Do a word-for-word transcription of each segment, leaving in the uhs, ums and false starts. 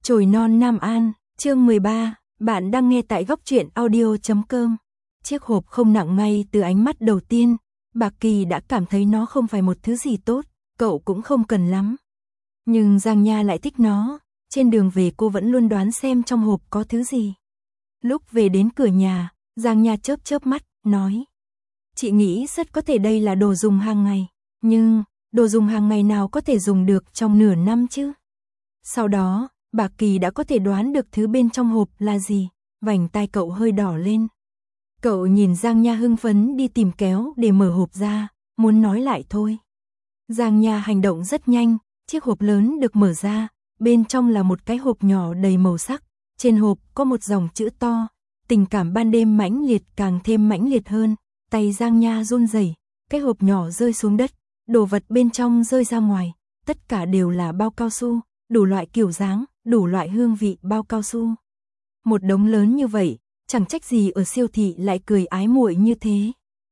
Chồi non Nam An, chương mười ba, bạn đang nghe tại góc truyện audio chấm com. Chiếc hộp không nặng ngay từ ánh mắt đầu tiên, Bạc Kỳ đã cảm thấy nó không phải một thứ gì tốt, cậu cũng không cần lắm. Nhưng Giang Nha lại thích nó, trên đường về cô vẫn luôn đoán xem trong hộp có thứ gì. Lúc về đến cửa nhà, Giang Nha chớp chớp mắt, nói: "Chị nghĩ rất có thể đây là đồ dùng hàng ngày, nhưng đồ dùng hàng ngày nào có thể dùng được trong nửa năm chứ?" Sau đó, Bạc Kỳ đã có thể đoán được thứ bên trong hộp là gì, vành tai cậu hơi đỏ lên. Cậu nhìn Giang Nha hưng phấn đi tìm kéo để mở hộp ra, muốn nói lại thôi. Giang Nha hành động rất nhanh, chiếc hộp lớn được mở ra, bên trong là một cái hộp nhỏ đầy màu sắc, trên hộp có một dòng chữ to: "Tình cảm ban đêm mãnh liệt càng thêm mãnh liệt hơn." Tay Giang Nha run rẩy, cái hộp nhỏ rơi xuống đất, đồ vật bên trong rơi ra ngoài, tất cả đều là bao cao su, đủ loại kiểu dáng, đủ loại hương vị bao cao su. Một đống lớn như vậy, chẳng trách gì ở siêu thị lại cười ái muội như thế.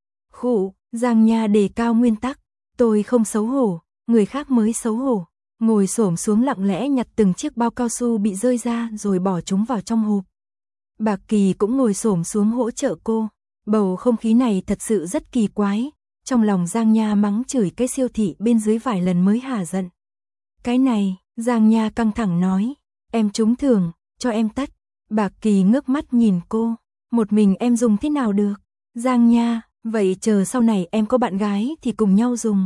Khụ, Giang Nha đề cao nguyên tắc, tôi không xấu hổ, người khác mới xấu hổ. Ngồi xổm xuống lặng lẽ nhặt từng chiếc bao cao su bị rơi ra rồi bỏ chúng vào trong hộp. Bạc Kỳ cũng ngồi xổm xuống hỗ trợ cô. Bầu không khí này thật sự rất kỳ quái. Trong lòng Giang Nha mắng chửi cái siêu thị bên dưới vài lần mới hả giận. "Cái này," Giang Nha căng thẳng nói, "em trúng thưởng, cho em tắt." Bạc Kỳ ngước mắt nhìn cô, "Một mình em dùng thế nào được?" "Giang Nha, vậy chờ sau này em có bạn gái thì cùng nhau dùng.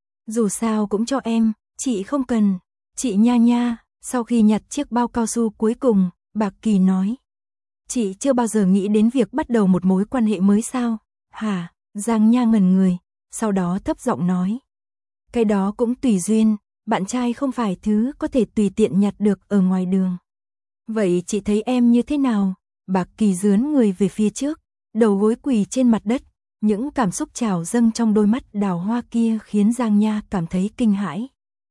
Dù sao cũng cho em, chị không cần." "Chị Nha Nha." Sau khi nhặt chiếc bao cao su cuối cùng, Bạc Kỳ nói: "Chị chưa bao giờ nghĩ đến việc bắt đầu một mối quan hệ mới sao?" "Hả?" Giang Nha ngẩn người, sau đó thấp giọng nói: "Cái đó cũng tùy duyên, bạn trai không phải thứ có thể tùy tiện nhặt được ở ngoài đường." "Vậy chị thấy em như thế nào?" Bạc Kỳ dướn người về phía trước, đầu gối quỳ trên mặt đất, những cảm xúc trào dâng trong đôi mắt đào hoa kia khiến Giang Nha cảm thấy kinh hãi.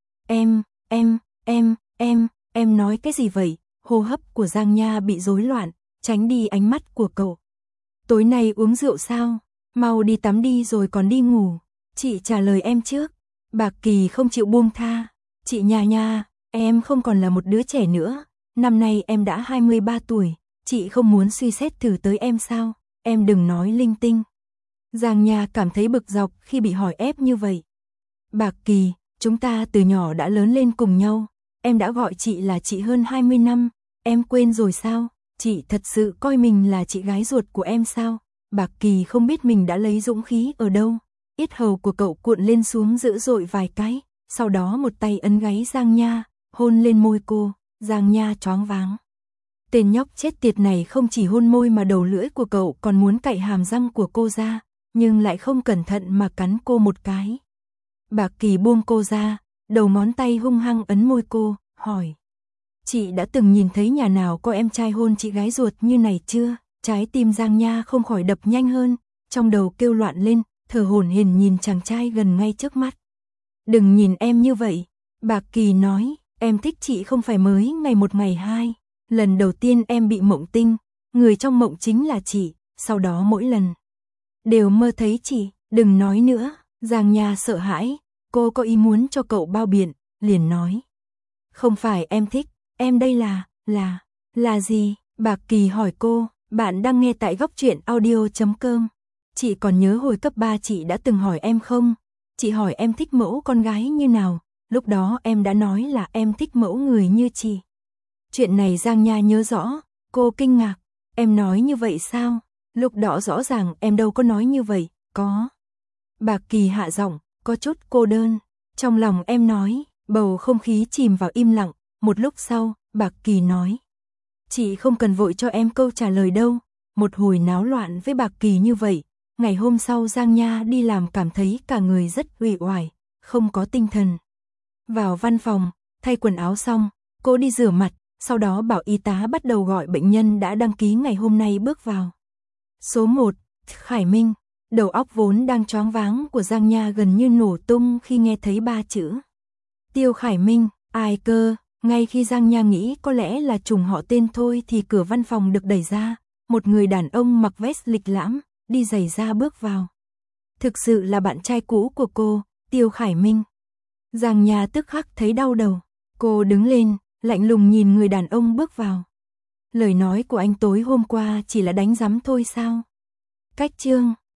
Em, em, em, em, em nói cái gì vậy?" Hô hấp của Giang Nha bị rối loạn, tránh đi ánh mắt của cậu. "Tối nay uống rượu sao? Mau đi tắm đi rồi còn đi ngủ." "Chị trả lời em trước." Bạc Kỳ không chịu buông tha. "Chị Nha Nha, em không còn là một đứa trẻ nữa. Năm nay em đã hai mươi ba tuổi, chị không muốn suy xét thử tới em sao? Em đừng nói linh tinh." Giang Nha cảm thấy bực dọc khi bị hỏi ép như vậy. "Bạc Kỳ, chúng ta từ nhỏ đã lớn lên cùng nhau. Em đã gọi chị là chị hơn hai mươi năm, em quên rồi sao? Chị thật sự coi mình là chị gái ruột của em sao?" Bạc Kỳ không biết mình đã lấy dũng khí ở đâu. Yết hầu của cậu cuộn lên xuống dữ dội vài cái, sau đó một tay ấn gáy Giang Nha, hôn lên môi cô. Giang Nha choáng váng. Tên nhóc chết tiệt này không chỉ hôn môi mà đầu lưỡi của cậu còn muốn cạy hàm răng của cô ra, nhưng lại không cẩn thận mà cắn cô một cái. Bạc Kỳ buông cô ra, đầu ngón tay hung hăng ấn môi cô, hỏi: "Chị đã từng nhìn thấy nhà nào có em trai hôn chị gái ruột như này chưa?" Trái tim Giang Nha không khỏi đập nhanh hơn, trong đầu kêu loạn lên, thở hổn hển nhìn chàng trai gần ngay trước mắt. "Đừng nhìn em như vậy." Bạc Kỳ nói, "Em thích chị không phải mới ngày một ngày hai. Lần đầu tiên em bị mộng tinh, người trong mộng chính là chị, sau đó mỗi lần đều mơ thấy chị." "Đừng nói nữa." Giang Nha sợ hãi, cô có ý muốn cho cậu bao biện, liền nói: "Không phải em thích, em đây là, là, là gì?" Bạc Kỳ hỏi cô. Bạn đang nghe tại góc truyện audio chấm com. "Chị còn nhớ hồi cấp ba chị đã từng hỏi em không? Chị hỏi em thích mẫu con gái như nào, lúc đó em đã nói là em thích mẫu người như chị." Chuyện này Giang Nha nhớ rõ, cô kinh ngạc. "Em nói như vậy sao? Lúc đó rõ ràng em đâu có nói như vậy." "Có." Bạc Kỳ hạ giọng, có chút cô đơn. "Trong lòng em nói." Bầu không khí chìm vào im lặng, một lúc sau, Bạc Kỳ nói: "Chị không cần vội cho em câu trả lời đâu." Một hồi náo loạn với Bạc Kỳ như vậy, ngày hôm sau Giang Nha đi làm cảm thấy cả người rất uể oải, không có tinh thần. Vào văn phòng, thay quần áo xong, cô đi rửa mặt, sau đó bảo y tá bắt đầu gọi bệnh nhân đã đăng ký ngày hôm nay bước vào. Số một, Khải Minh. Đầu óc vốn đang choáng váng của Giang Nha gần như nổ tung khi nghe thấy ba chữ Tiêu Khải Minh. Ai cơ? Ngay khi Giang Nha nghĩ có lẽ là trùng họ tên thôi thì cửa văn phòng được đẩy ra, một người đàn ông mặc vest lịch lãm, đi giày da bước vào. Thực sự là bạn trai cũ của cô, Tiêu Khải Minh. Giang Nha tức khắc thấy đau đầu, cô đứng lên, lạnh lùng nhìn người đàn ông bước vào. Lời nói của anh tối hôm qua chỉ là đánh rắm thôi sao? Cách chương